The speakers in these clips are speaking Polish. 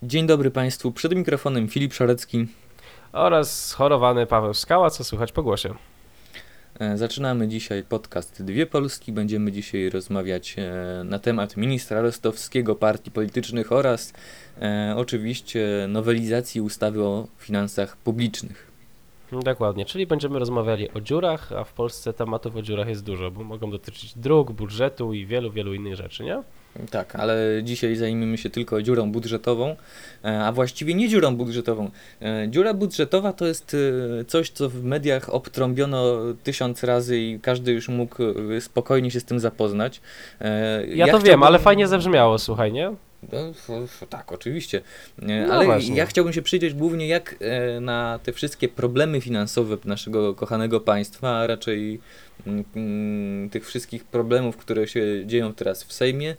Dzień dobry Państwu, przed mikrofonem Filip Szarecki. Oraz schorowany Paweł Skała, co słychać po głosie. Zaczynamy dzisiaj podcast Dwie Polski. Będziemy dzisiaj rozmawiać na temat ministra Rostowskiego, partii politycznych oraz oczywiście nowelizacji ustawy o finansach publicznych. Dokładnie, czyli będziemy rozmawiali o dziurach, a w Polsce tematów o dziurach jest dużo, bo mogą dotyczyć dróg, budżetu i wielu innych rzeczy, nie? Tak, ale dzisiaj zajmiemy się tylko dziurą budżetową, a właściwie nie dziurą budżetową. Dziura budżetowa to jest coś, co w mediach obtrąbiono 1000 razy i każdy już mógł spokojnie się z tym zapoznać. Ja to wiem, ale fajnie zabrzmiało, słuchaj, nie? Tak, oczywiście. No Ale właśnie. ja chciałbym się przyjrzeć głównie jak na te wszystkie problemy finansowe naszego kochanego państwa, a raczej tych wszystkich problemów, które się dzieją teraz w Sejmie,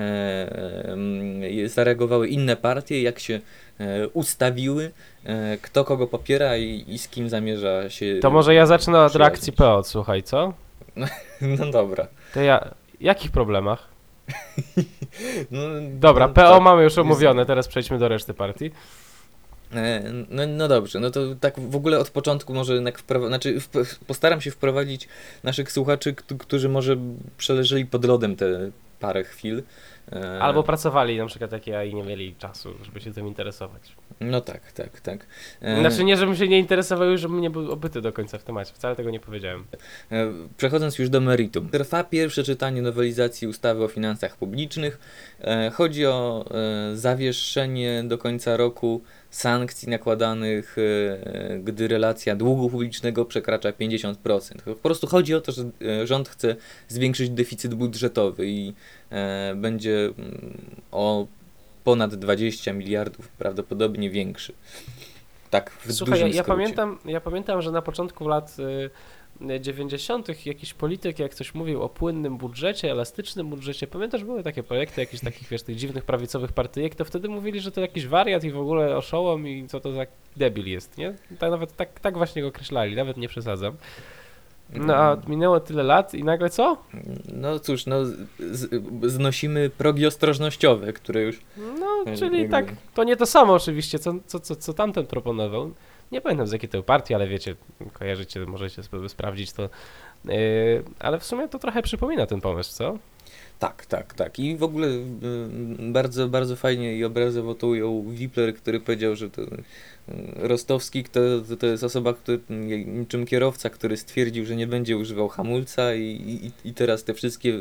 zareagowały inne partie, jak się ustawiły, kto kogo popiera i z kim zamierza się To może ja zacznę od przyjaźnić. reakcji PO, słuchaj, co? No dobra. To ja... Jakich problemach? No, Dobra, no, PO tak. mamy już omówione, teraz przejdźmy do reszty partii. No dobrze, no to tak w ogóle od początku może jednak postaram się wprowadzić naszych słuchaczy, którzy może przeleżeli pod lodem te parę chwil. Albo pracowali na przykład jak ja i nie mieli czasu, żeby się tym interesować. No tak. Znaczy nie, żebym się nie interesował już, żebym nie był obyty do końca w temacie, wcale tego nie powiedziałem. Przechodząc już do meritum. Trwa pierwsze czytanie nowelizacji ustawy o finansach publicznych. Chodzi o zawieszenie do końca roku sankcji nakładanych, gdy relacja długu publicznego przekracza 50%. Po prostu chodzi o to, że rząd chce zwiększyć deficyt budżetowy i będzie o ponad 20 miliardów prawdopodobnie większy. Tak, w Słuchaj, dużym ja skrócie. pamiętam, że na początku lat 90. jakiś polityk, jak coś mówił o płynnym budżecie, elastycznym budżecie, pamiętasz, były takie projekty jakichś takich, wiesz, tych dziwnych prawicowych partyjek, to wtedy mówili, że to jakiś wariat i w ogóle oszołom i co to za debil jest, nie? Tak, nawet tak właśnie go określali, nawet nie przesadzam. No a minęło tyle lat i nagle co? No cóż, znosimy progi ostrożnościowe, które już... No, czyli tak, to nie to samo oczywiście, co tamten proponował. Nie pamiętam z jakiej to partii, ale wiecie, kojarzycie, możecie sobie sprawdzić to. Ale w sumie to trochę przypomina ten pomysł, co? Tak. I w ogóle bardzo fajnie i obrazowo to ujął Wipler, który powiedział, że to Rostowski to jest osoba, który, niczym kierowca, który stwierdził, że nie będzie używał hamulca i teraz te wszystkie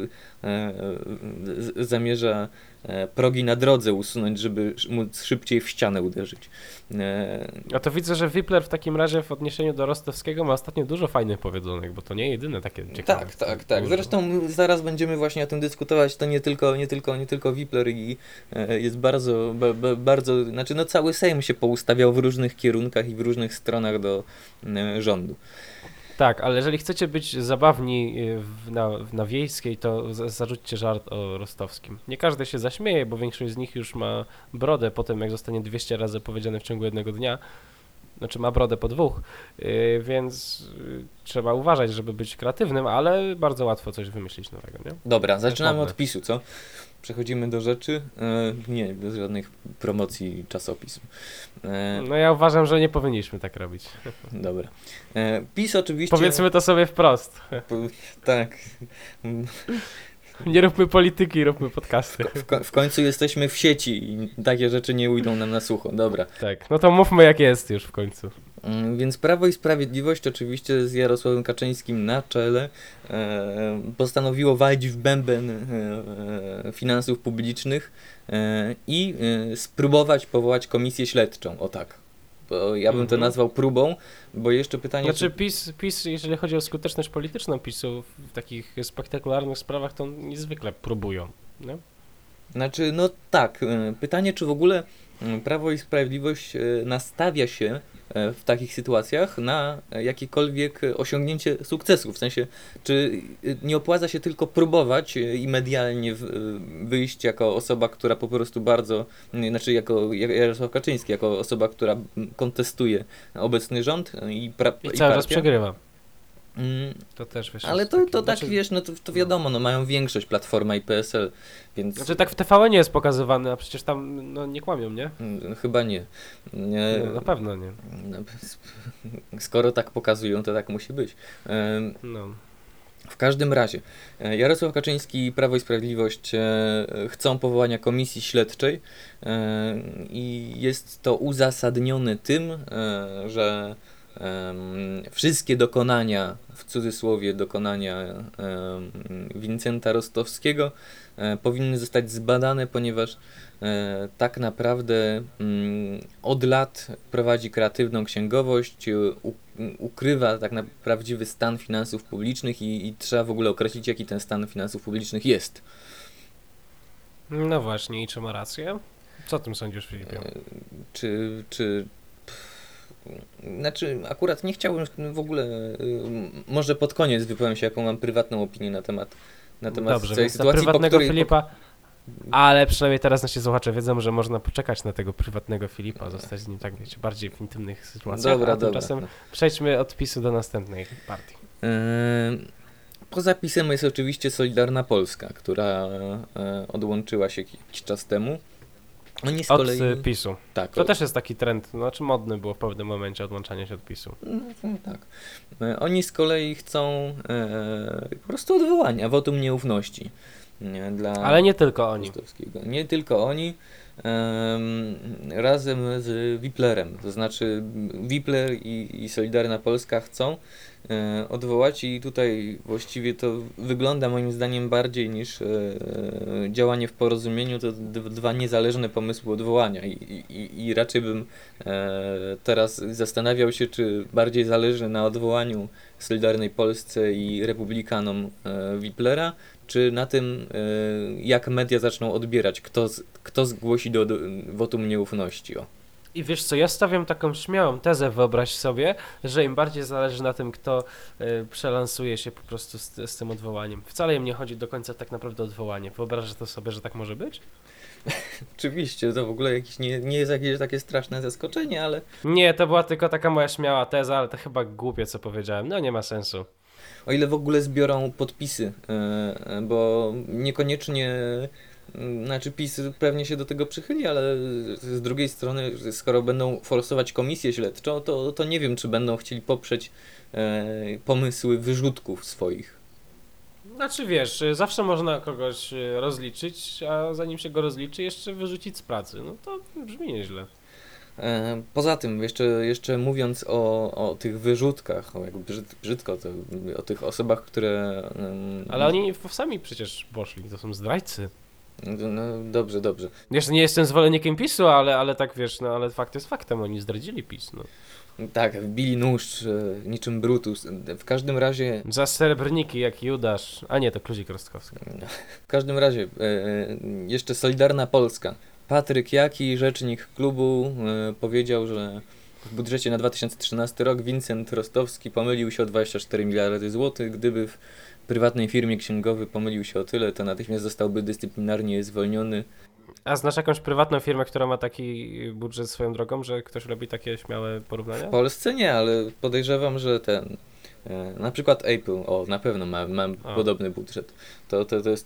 zamierza progi na drodze usunąć, żeby móc szybciej w ścianę uderzyć. A to widzę, że Wipler w takim razie w odniesieniu do Rostowskiego ma ostatnio dużo fajnych powiedzonek, bo to nie jedyne takie ciekawe. Tak. Zresztą zaraz będziemy właśnie o tym dyskutować. To nie tylko Wipler i jest bardzo, znaczy no cały Sejm się poustawiał w różnych kierunkach i w różnych stronach do rządu. Tak, ale jeżeli chcecie być zabawni na Wiejskiej, to zarzućcie żart o Rostowskim. Nie każdy się zaśmieje, bo większość z nich już ma brodę po tym, jak zostanie 200 razy powiedziane w ciągu jednego dnia. Znaczy ma brodę po dwóch, więc trzeba uważać, żeby być kreatywnym, ale bardzo łatwo coś wymyślić nowego, nie? Dobra, zaczynamy od PiS-u, co? Przechodzimy do rzeczy. Nie, bez żadnych promocji czasopism. No ja uważam, że nie powinniśmy tak robić. Dobra. PiS oczywiście... Powiedzmy to sobie wprost. Tak. Nie róbmy polityki, róbmy podcasty. W końcu jesteśmy w sieci i takie rzeczy nie ujdą nam na sucho. Dobra. Tak, no to mówmy jak jest już w końcu. Więc Prawo i Sprawiedliwość oczywiście z Jarosławem Kaczyńskim na czele postanowiło walić w bęben finansów publicznych i spróbować powołać komisję śledczą. O tak. Bo ja bym to nazwał próbą, bo jeszcze pytanie... Znaczy PiS, jeżeli chodzi o skuteczność polityczną PiS-u w takich spektakularnych sprawach, to niezwykle próbują, nie? Znaczy, no tak. Pytanie, czy w ogóle Prawo i Sprawiedliwość nastawia się w takich sytuacjach na jakiekolwiek osiągnięcie sukcesu. W sensie, czy nie opłaca się tylko próbować i medialnie wyjść jako osoba, która po prostu znaczy jako Jarosław Kaczyński, jako osoba, która kontestuje obecny rząd i I cały czas przegrywa. To też wiesz. Ale jest to takie- tak znaczy, wiesz, no to wiadomo, no mają większość Platforma i PSL, więc Znaczy tak w TVN jest pokazywane, a przecież tam no, nie kłamią, nie? chyba nie. No, na pewno nie. No, skoro tak pokazują, to tak musi być. No. W każdym razie, Jarosław Kaczyński i Prawo i Sprawiedliwość chcą powołania komisji śledczej i jest to uzasadnione tym, że wszystkie dokonania, w cudzysłowie dokonania Wincenta Rostowskiego powinny zostać zbadane, ponieważ tak naprawdę od lat prowadzi kreatywną księgowość, ukrywa tak na prawdziwy stan finansów publicznych i trzeba w ogóle określić, jaki ten stan finansów publicznych jest. No właśnie, i czy ma rację? Co o tym sądzisz, Filipie? Czy Znaczy, akurat nie chciałbym w ogóle, może pod koniec wypowiem się, jaką mam prywatną opinię na temat Dobrze, całej więc na sytuacji, prywatnego Filipa, ale przynajmniej teraz nasi słuchacze wiedzą, że można poczekać na tego prywatnego Filipa, zostać z nim tak wiecie, bardziej w intymnych sytuacjach, Dobra, a tymczasem przejdźmy od PiS-u do następnej partii. Poza PiS-em jest oczywiście Solidarna Polska, która odłączyła się jakiś czas temu. Oni z kolei... Od PiS-u. Tak, To też jest taki trend, znaczy modny było w pewnym momencie odłączanie się od PiS-u. Tak. Oni z kolei chcą po prostu odwołania, wotum nieufności. Dla Ale nie tylko oni. Rostowskiego. Nie tylko oni, razem z Wiplerem. To znaczy Wipler i Solidarna Polska chcą odwołać i tutaj właściwie to wygląda moim zdaniem bardziej niż działanie w porozumieniu, to dwa niezależne pomysły odwołania i raczej bym teraz zastanawiał się, czy bardziej zależy na odwołaniu Solidarnej Polsce i Republikanom Wiplera, czy na tym, jak media zaczną odbierać, kto zgłosi do wotum nieufności. O. I wiesz co, ja stawiam taką śmiałą tezę, wyobraź sobie, że im bardziej zależy na tym, kto przelansuje się po prostu z tym odwołaniem. Wcale im nie chodzi do końca tak naprawdę o odwołanie. Wyobrażasz to sobie, że tak może być? Oczywiście, to w ogóle nie jest jakieś takie straszne zaskoczenie, ale... Nie, to była tylko taka moja śmiała teza, ale to chyba głupie, co powiedziałem. No nie ma sensu. O ile w ogóle zbiorą podpisy, bo niekoniecznie... Znaczy PiS pewnie się do tego przychyli, ale z drugiej strony, skoro będą forsować komisję śledczą, to nie wiem, czy będą chcieli poprzeć pomysły wyrzutków swoich. Znaczy wiesz, zawsze można kogoś rozliczyć, a zanim się go rozliczy, jeszcze wyrzucić z pracy. No to brzmi nieźle. Poza tym, jeszcze mówiąc o tych wyrzutkach, o jak brzydko, to, o tych osobach, które... Ale oni sami przecież poszli, to są zdrajcy. No dobrze. Jeszcze nie jestem zwolennikiem PiS-u, ale tak wiesz, no ale fakt jest faktem, oni zdradzili PiS, no. Tak, wbili nóż niczym Brutus. W każdym razie... Za srebrniki jak Judasz, a nie, to Kluzik Rostkowski. W każdym razie, jeszcze Solidarna Polska. Patryk Jaki, rzecznik klubu, powiedział, że w budżecie na 2013 rok Wincent Rostowski pomylił się o 24 miliardy złotych. Gdyby w prywatnej firmie księgowy pomylił się o tyle, to natychmiast zostałby dyscyplinarnie zwolniony. A znasz jakąś prywatną firmę, która ma taki budżet swoją drogą, że ktoś robi takie śmiałe porównania? W Polsce nie, ale podejrzewam, że na przykład Apple, na pewno ma podobny budżet. To jest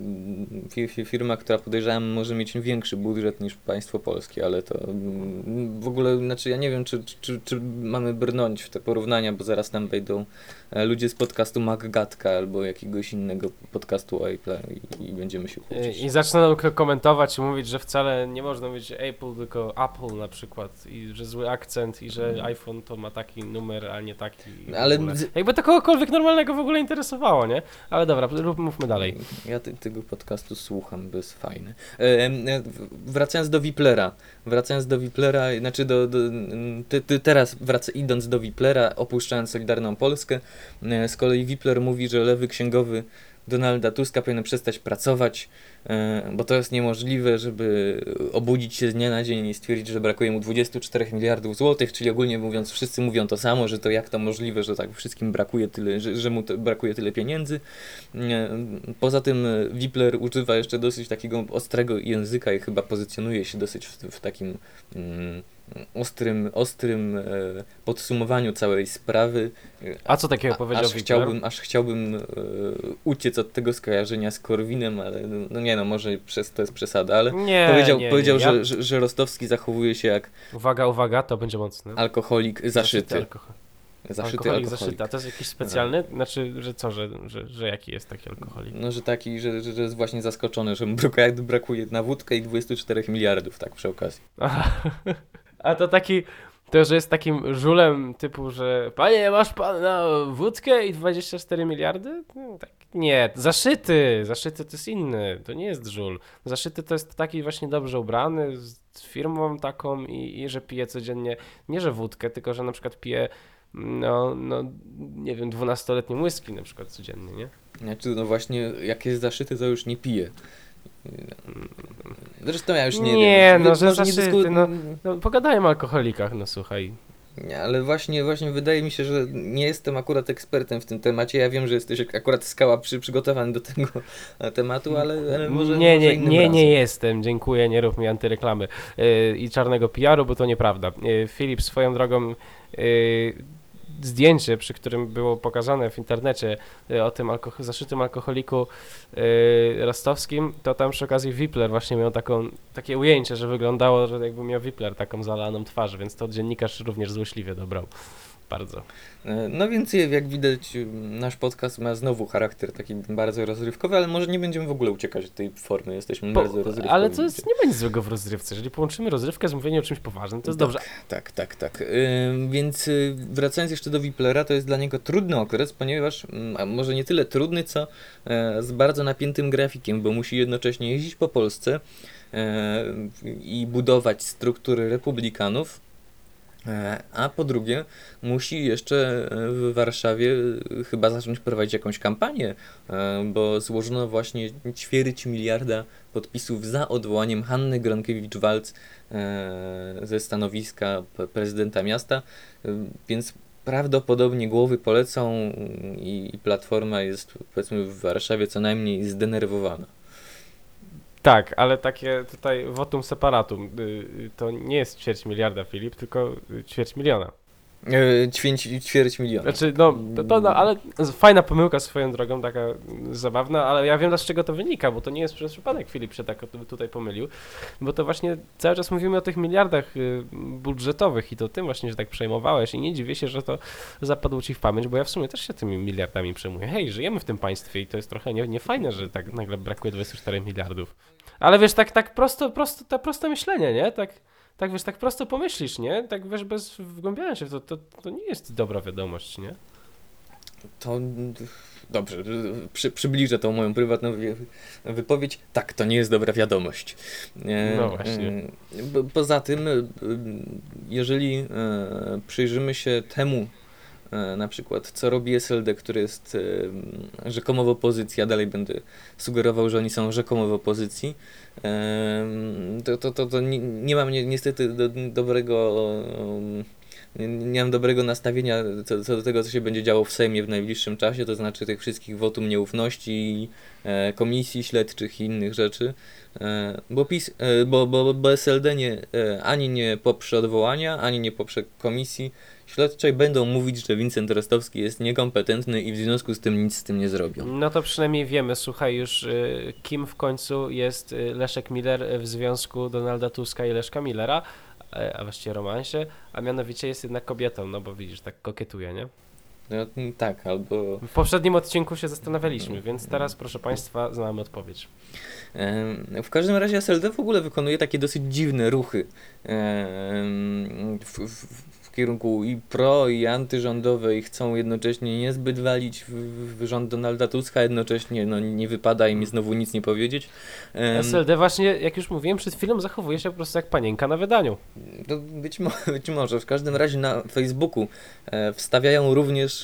firma, która podejrzewam może mieć większy budżet niż państwo polskie, ale to w ogóle, znaczy ja nie wiem, czy mamy brnąć w te porównania, bo zaraz nam wejdą ludzie z podcastu MacGatka albo jakiegoś innego podcastu o Apple i będziemy się kłócić. I zaczną komentować i mówić, że wcale nie można mówić Apple, tylko Apple na przykład i że zły akcent i że iPhone to ma taki numer, a nie taki. Ale jakby to kogokolwiek normalnego w ogóle interesowało, nie? Ale dobra, mówmy dalej. Ja tego podcastu słucham, bo jest fajny. Wracając do Wiplera, znaczy teraz idąc do Wiplera, opuszczając Solidarną Polskę, z kolei Wipler mówi, że lewy księgowy Donalda Tuska powinien przestać pracować, bo to jest niemożliwe, żeby obudzić się z dnia na dzień i stwierdzić, że brakuje mu 24 miliardów złotych, czyli ogólnie mówiąc, wszyscy mówią to samo, że to jak to możliwe, że tak wszystkim brakuje tyle, że mu brakuje tyle pieniędzy. Poza tym Wipler używa jeszcze dosyć takiego ostrego języka i chyba pozycjonuje się dosyć w takim ostrym podsumowaniu całej sprawy. A co takiego powiedział Wipler? Aż chciałbym uciec od tego skojarzenia z Korwinem, ale no nie no, może to jest przesada, ale powiedział, że Rostowski zachowuje się jak Uwaga, to będzie mocne. Alkoholik zaszyty. Alkoholik zaszyty. A to jest jakiś specjalny? Znaczy, że co, że jaki jest taki alkoholik? No, że taki, że jest właśnie zaskoczony, że mu brakuje na wódkę i 24 miliardów, tak przy okazji. A to taki, to że jest takim żulem typu, że panie, masz pan na wódkę i 24 miliardy? No, tak. Nie, zaszyty to jest inny, to nie jest żul. Zaszyty to jest taki właśnie dobrze ubrany, z firmą taką i że pije codziennie, nie że wódkę, tylko że na przykład pije no nie wiem, 12-letnią whisky na przykład codziennie, nie? Znaczy, no właśnie, jak jest zaszyty, to już nie pije. Zresztą ja już nie wiem. Nie, no, że zaszyty, no pogadajmy o alkoholikach, no słuchaj. Nie, ale właśnie wydaje mi się, że nie jestem akurat ekspertem w tym temacie. Ja wiem, że jesteś akurat skała przygotowany do tego tematu, ale może nie jestem, dziękuję, nie rób mi antyreklamy i czarnego PR-u, bo to nieprawda. Filip, swoją drogą zdjęcie, przy którym było pokazane w internecie o tym zaszytym alkoholiku rostowskim, to tam przy okazji Wipler właśnie miał takie ujęcie, że wyglądało, że jakby miał Wipler taką zalaną twarz, więc to dziennikarz również złośliwie dobrał. Bardzo. No więc jak widać, nasz podcast ma znowu charakter taki bardzo rozrywkowy, ale może nie będziemy w ogóle uciekać od tej formy, jesteśmy bardzo rozrywkowi. Ale to jest, nie ma nic złego w rozrywce, jeżeli połączymy rozrywkę z mówieniem o czymś poważnym, to jest dobrze. Tak. Więc wracając jeszcze do Wiplera, to jest dla niego trudny okres, ponieważ może nie tyle trudny, co z bardzo napiętym grafikiem, bo musi jednocześnie jeździć po Polsce i budować struktury republikanów, a po drugie musi jeszcze w Warszawie chyba zacząć prowadzić jakąś kampanię, bo złożono właśnie 250 miliarda podpisów za odwołaniem Hanny Gronkiewicz-Waltz ze stanowiska prezydenta miasta, więc prawdopodobnie głowy polecą i Platforma jest, powiedzmy, w Warszawie co najmniej zdenerwowana. Tak, ale takie tutaj votum separatum, to nie jest 250 miliarda, Filip, tylko 250 miliona. 250 miliona. Znaczy, ale fajna pomyłka swoją drogą, taka zabawna, ale ja wiem, z czego to wynika, bo to nie jest przez przypadek Filip się tak tutaj pomylił, bo to właśnie cały czas mówimy o tych miliardach budżetowych i to tym właśnie się tak przejmowałeś i nie dziwię się, że to zapadło ci w pamięć, bo ja w sumie też się tymi miliardami przejmuję. Hej, żyjemy w tym państwie i to jest trochę niefajne, że tak nagle brakuje 24 miliardów. Ale wiesz, tak proste myślenie, nie? Tak wiesz, tak prosto pomyślisz, nie? Tak wiesz, bez wgłębiania się, to nie jest dobra wiadomość, nie? To dobrze, przybliżę tą moją prywatną wypowiedź. Tak, to nie jest dobra wiadomość. No właśnie. Poza tym, jeżeli przyjrzymy się temu, na przykład co robi SLD, który jest rzekomo w opozycji, ja dalej będę sugerował, że oni są rzekomo w opozycji, to nie mam niestety nie mam dobrego nastawienia co do tego, co się będzie działo w Sejmie w najbliższym czasie, to znaczy tych wszystkich wotum nieufności, komisji śledczych i innych rzeczy, bo SLD ani nie poprze odwołania, ani nie poprze komisji śledczej, będą mówić, że Wincent Rostowski jest niekompetentny i w związku z tym nic z tym nie zrobią. No to przynajmniej wiemy, słuchaj, już kim w końcu jest Leszek Miller w związku Donalda Tuska i Leszka Millera, a właściwie romansie, a mianowicie jest jednak kobietą, no bo widzisz, tak kokietuje, nie? No, tak, albo... W poprzednim odcinku się zastanawialiśmy, więc teraz, proszę Państwa, znamy odpowiedź. W każdym razie SLD w ogóle wykonuje takie dosyć dziwne ruchy w kierunku i pro, i antyrządowej, chcą jednocześnie niezbyt walić w rząd Donalda Tuska, jednocześnie nie wypada im znowu nic nie powiedzieć. SLD właśnie, jak już mówiłem przed chwilą, zachowuje się po prostu jak panienka na wydaniu. To być może. W każdym razie na Facebooku wstawiają również,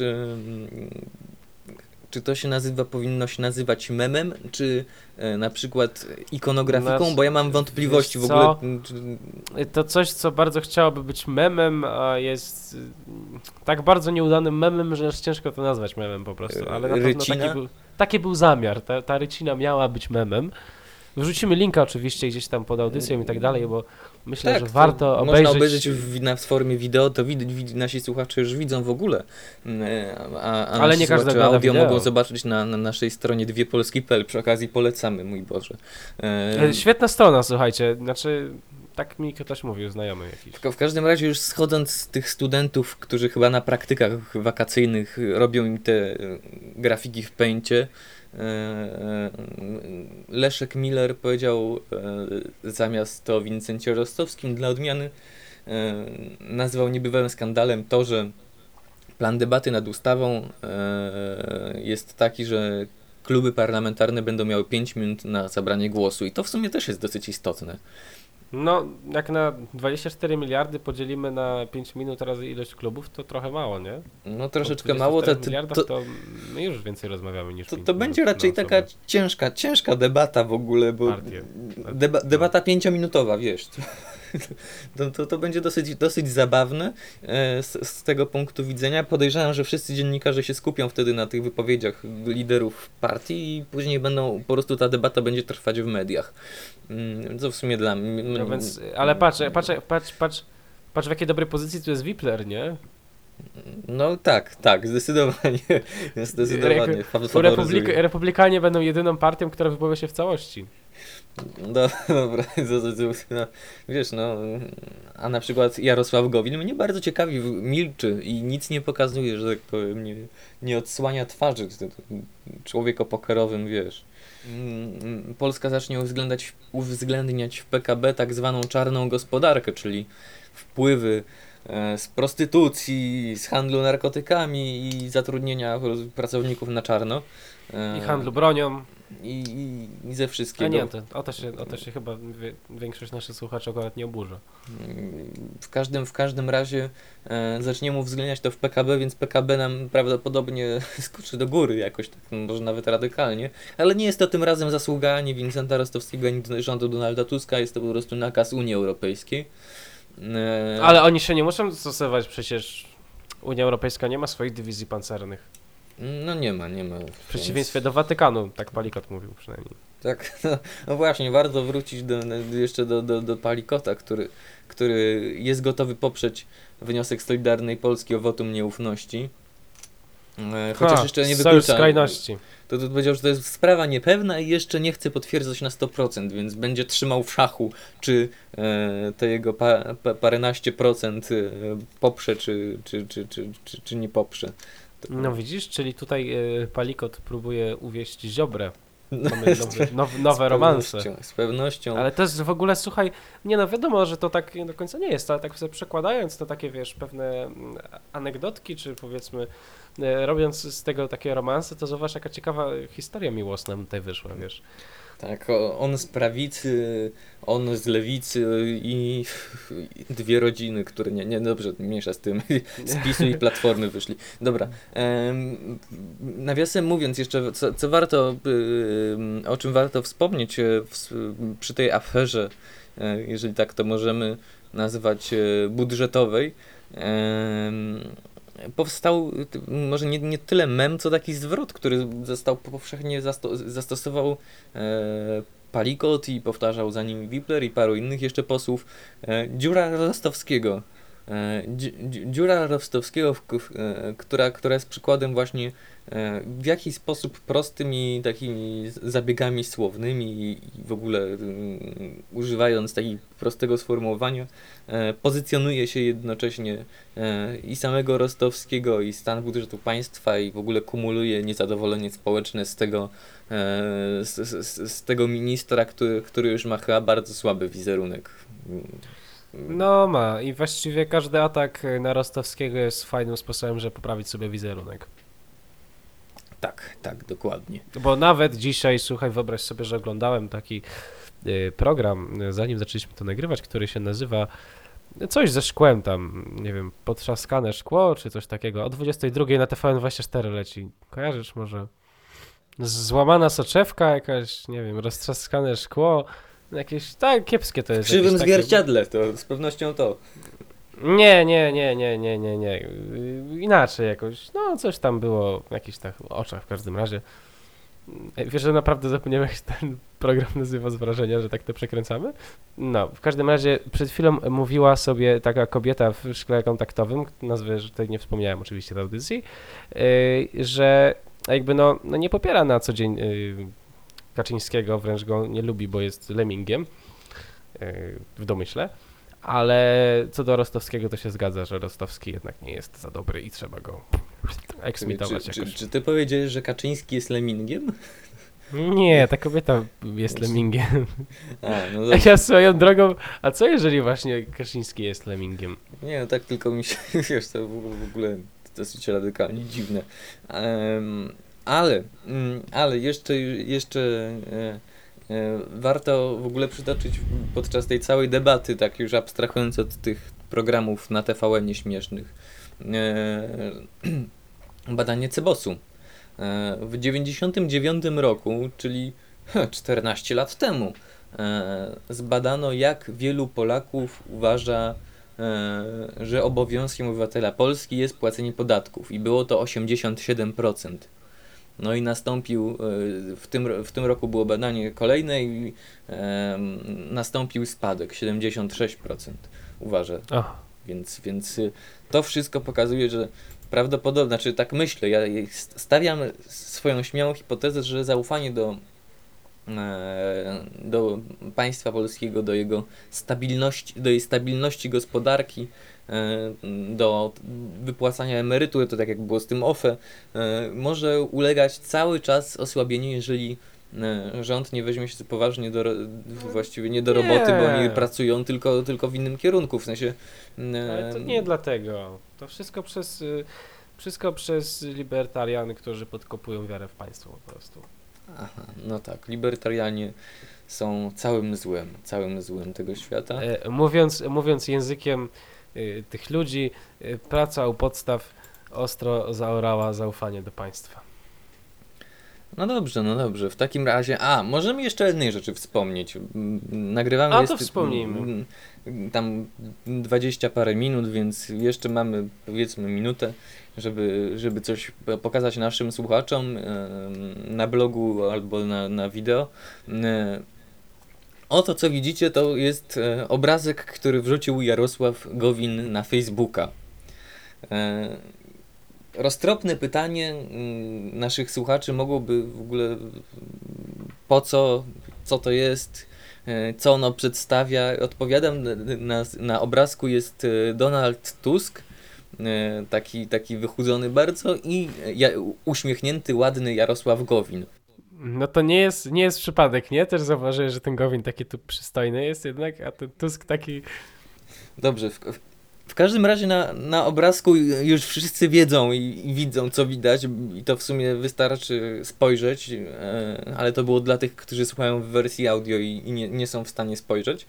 czy to powinno się nazywać memem, czy na przykład ikonografiką, bo ja mam wątpliwości w ogóle. To coś, co bardzo chciałoby być memem, a jest tak bardzo nieudanym memem, że aż ciężko to nazwać memem po prostu, ale na pewno taki był zamiar. Ta rycina miała być memem. Wrzucimy linka oczywiście gdzieś tam pod audycją i tak dalej, bo myślę, Tak, że to warto obejrzeć. można obejrzeć w formie wideo, to nasi słuchacze już widzą w ogóle, a Ale nasi nie każdy słuchacze ogląda audio wideo. mogą zobaczyć na naszej stronie dwiepolski.pl. Przy okazji polecamy, mój Boże. Świetna strona, słuchajcie, znaczy tak mi ktoś mówił, znajomy jakiś. W każdym razie już schodząc z tych studentów, którzy chyba na praktykach wakacyjnych robią im te grafiki w Paincie, Leszek Miller powiedział zamiast o Wincencie Rostowskim dla odmiany, nazwał niebywałym skandalem to, że plan debaty nad ustawą jest taki, że kluby parlamentarne będą miały 5 minut na zabranie głosu i to w sumie też jest dosyć istotne. No, jak na 24 miliardy podzielimy na 5 minut razy ilość klubów, to trochę mało, nie? No troszeczkę mało. W miliardach to my już więcej rozmawiamy niż to będzie raczej taka ciężka debata w ogóle, bo debata 5-minutowa, wiesz. To będzie dosyć zabawne z tego punktu widzenia. Podejrzewam, że wszyscy dziennikarze się skupią wtedy na tych wypowiedziach liderów partii i później po prostu ta debata będzie trwać w mediach. Co w sumie dla mnie... No więc, ale patrz w jakiej dobrej pozycji tu jest Wipler, nie? No tak, zdecydowanie. Republikanie będą jedyną partią, która wypowie się w całości. No, dobra, wiesz, a na przykład Jarosław Gowin mnie bardzo ciekawi, milczy i nic nie pokazuje, że tak powiem, nie odsłania twarzy, człowiek o pokerowym, wiesz. Polska zacznie uwzględniać w PKB tak zwaną czarną gospodarkę, czyli wpływy z prostytucji, z handlu narkotykami i zatrudnienia pracowników na czarno. I handlu bronią. I ze wszystkiego. A nie, o to się chyba większość naszych słuchaczy akurat nie oburza. W każdym razie zaczniemy uwzględniać to w PKB, więc PKB nam prawdopodobnie skoczy do góry jakoś tak, może nawet radykalnie, ale nie jest to tym razem zasługa ani Wincenta Rostowskiego, ani rządu Donalda Tuska, jest to po prostu nakaz Unii Europejskiej. Ale oni się nie muszą stosować, przecież Unia Europejska nie ma swoich dywizji pancernych. No nie ma. W przeciwieństwie do Watykanu, tak Palikot mówił przynajmniej. Tak, no właśnie, warto wrócić jeszcze do Palikota, który jest gotowy poprzeć wniosek Solidarnej Polski o wotum nieufności. Chociaż jeszcze nie wyklucza. Skrajności. To powiedział, że to jest sprawa niepewna i jeszcze nie chce potwierdzać na 100%, więc będzie trzymał w szachu, czy te jego paręnaście procent poprze, czy nie poprze. No widzisz, czyli tutaj Palikot próbuje uwieść Ziobrę. Mamy nowe romanse. Z pewnością. Ale to jest w ogóle, słuchaj, wiadomo, że to tak nie do końca nie jest, ale tak sobie przekładając to takie, wiesz, pewne anegdotki, czy powiedzmy robiąc z tego takie romanse, to zobacz, jaka ciekawa historia miłosna tutaj wyszła, wiesz. Tak, on z prawicy, on z lewicy i dwie rodziny, które dobrze, mniejsza z tym, z PiS-u i Platformy wyszli. Dobra, nawiasem mówiąc jeszcze, co warto, o czym warto wspomnieć przy tej aferze, jeżeli tak to możemy nazwać, budżetowej, powstał może nie tyle mem, co taki zwrot, który został powszechnie zastosował Palikot i powtarzał za nim Wipler i paru innych jeszcze posłów. Dziura Rostowskiego. Dziura Rostowskiego, która jest przykładem właśnie w jaki sposób prostymi takimi zabiegami słownymi i w ogóle używając takiego prostego sformułowania pozycjonuje się jednocześnie i samego Rostowskiego i stan budżetu państwa i w ogóle kumuluje niezadowolenie społeczne z tego ministra, który już ma chyba bardzo słaby wizerunek. No ma i właściwie każdy atak na Rostowskiego jest fajnym sposobem, żeby poprawić sobie wizerunek. Tak, dokładnie. Bo nawet dzisiaj, słuchaj, wyobraź sobie, że oglądałem taki program, zanim zaczęliśmy to nagrywać, który się nazywa coś ze szkłem tam, nie wiem, potrzaskane szkło, czy coś takiego. O 22 na TVN24 leci. Kojarzysz może? Złamana soczewka jakaś, nie wiem, roztrzaskane szkło. Jakieś, tak, kiepskie to jest. W krzywym zwierciadle, to z pewnością to. Nie. Inaczej jakoś. No, coś tam było w jakichś tak oczach w każdym razie. Wiesz, że naprawdę zapomniałem, jak się ten program nazywa z wrażenia, że tak to przekręcamy? No, w każdym razie przed chwilą mówiła sobie taka kobieta w szkle kontaktowym, nazwę, że tutaj nie wspomniałem oczywiście w audycji, że jakby no nie popiera na co dzień Kaczyńskiego, wręcz go nie lubi, bo jest lemmingiem w domyśle, ale co do Rostowskiego to się zgadza, że Rostowski jednak nie jest za dobry i trzeba go eksmitować jakoś. Czy ty powiedziałeś, że Kaczyński jest lemmingiem? Nie, ta kobieta jest lemmingiem. No A dobrze. ja swoją drogą, a co jeżeli właśnie Kaczyński jest lemmingiem? Nie, no tak tylko mi się, wiesz, to w ogóle dosyć radykalnie dziwne. Ale jeszcze warto w ogóle przytoczyć podczas tej całej debaty, tak już abstrahując od tych programów na TVN-ie śmiesznych, badanie Cebosu. W 99 roku, czyli 14 lat temu, zbadano, jak wielu Polaków uważa, że obowiązkiem obywatela Polski jest płacenie podatków i było to 87%. No i nastąpił, w tym roku było badanie kolejne i nastąpił spadek, 76% uważa. Aha. Więc to wszystko pokazuje, że prawdopodobnie, znaczy tak myślę, ja stawiam swoją śmiałą hipotezę, że zaufanie do państwa polskiego, do jego stabilności, do jej stabilności gospodarki, do wypłacania emerytur, to tak jak było z tym OFE, może ulegać cały czas osłabieniu, jeżeli rząd nie weźmie się poważnie właściwie nie do roboty, bo oni pracują tylko w innym kierunku, w sensie... Ale to nie dlatego. To wszystko przez libertariany, którzy podkopują wiarę w państwo po prostu. Aha, no tak, libertarianie są całym złem tego świata. Mówiąc językiem tych ludzi, praca u podstaw ostro zaorała zaufanie do państwa. No dobrze, w takim razie, możemy jeszcze jednej rzeczy wspomnieć. Nagrywamy to wspomnijmy. Tam 20 parę minut, więc jeszcze mamy powiedzmy minutę, żeby coś pokazać naszym słuchaczom na blogu albo na wideo. Oto co widzicie, to jest obrazek, który wrzucił Jarosław Gowin na Facebooka. Roztropne pytanie naszych słuchaczy mogłoby w ogóle co to jest, co ono przedstawia. Odpowiadam, na obrazku jest Donald Tusk, taki wychudzony bardzo i uśmiechnięty, ładny Jarosław Gowin. No to nie jest przypadek, nie? Też zauważyłem, że ten Gowin taki tu przystojny jest jednak, a ten Tusk taki... Dobrze, w każdym razie na obrazku już wszyscy wiedzą i widzą, co widać, i to w sumie wystarczy spojrzeć, ale to było dla tych, którzy słuchają w wersji audio i nie są w stanie spojrzeć.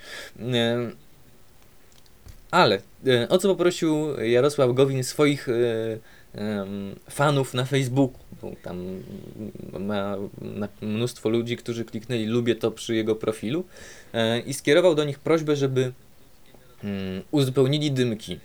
Ale o co poprosił Jarosław Gowin swoich fanów na Facebooku, bo tam ma mnóstwo ludzi, którzy kliknęli lubię to przy jego profilu, i skierował do nich prośbę, żeby uzupełnili dymki,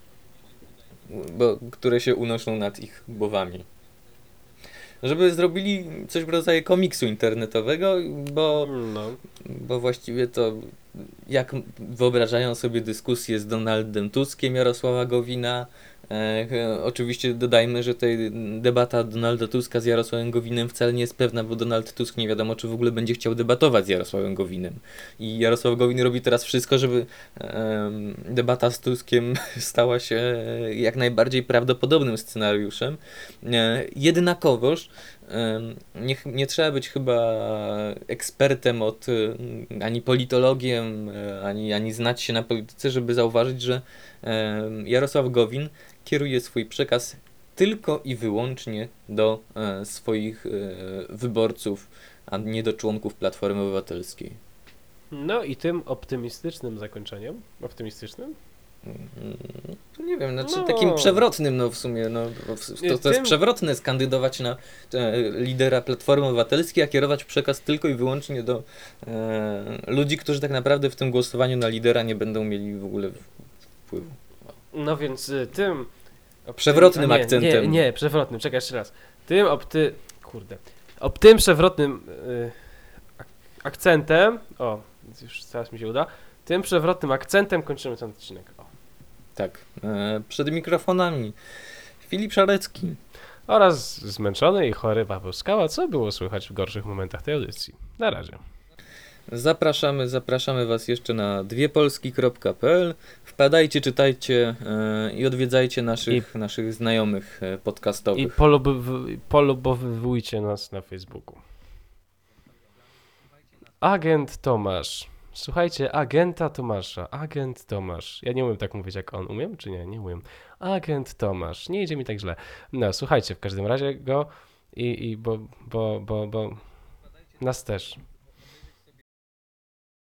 które się unoszą nad ich głowami. Żeby zrobili coś w rodzaju komiksu internetowego, bo właściwie to jak wyobrażają sobie dyskusję z Donaldem Tuskiem Jarosława Gowina. Oczywiście dodajmy, że tutaj debata Donalda Tuska z Jarosławem Gowinem wcale nie jest pewna, bo Donald Tusk nie wiadomo, czy w ogóle będzie chciał debatować z Jarosławem Gowinem. I Jarosław Gowin robi teraz wszystko, żeby debata z Tuskiem stała się jak najbardziej prawdopodobnym scenariuszem. Jednakowoż nie trzeba być chyba ekspertem ani politologiem, ani znać się na polityce, żeby zauważyć, że Jarosław Gowin kieruje swój przekaz tylko i wyłącznie do swoich wyborców, a nie do członków Platformy Obywatelskiej. No i tym optymistycznym zakończeniem, Nie wiem, takim przewrotnym, w sumie, to jest przewrotne skandydować na lidera Platformy Obywatelskiej, a kierować przekaz tylko i wyłącznie do ludzi, którzy tak naprawdę w tym głosowaniu na lidera nie będą mieli w ogóle wpływu. No więc tym... Przewrotnym akcentem. Nie, przewrotnym, czekaj jeszcze raz. Tym przewrotnym akcentem, już teraz mi się uda, tym przewrotnym akcentem kończymy ten odcinek. Tak, przed mikrofonami Filip Szarecki. Oraz zmęczony i chory Paweł Skała, co było słychać w gorszych momentach tej audycji. Na razie. Zapraszamy Was jeszcze na dwiepolski.pl. Wpadajcie, czytajcie i odwiedzajcie naszych znajomych podcastowych. I polubowujcie nas na Facebooku. Agent Tomasz. Słuchajcie, agenta Tomasza. Agent Tomasz. Ja nie umiem tak mówić jak on. Umiem czy nie? Nie umiem. Agent Tomasz. Nie idzie mi tak źle. No, słuchajcie w każdym razie go bo nas też.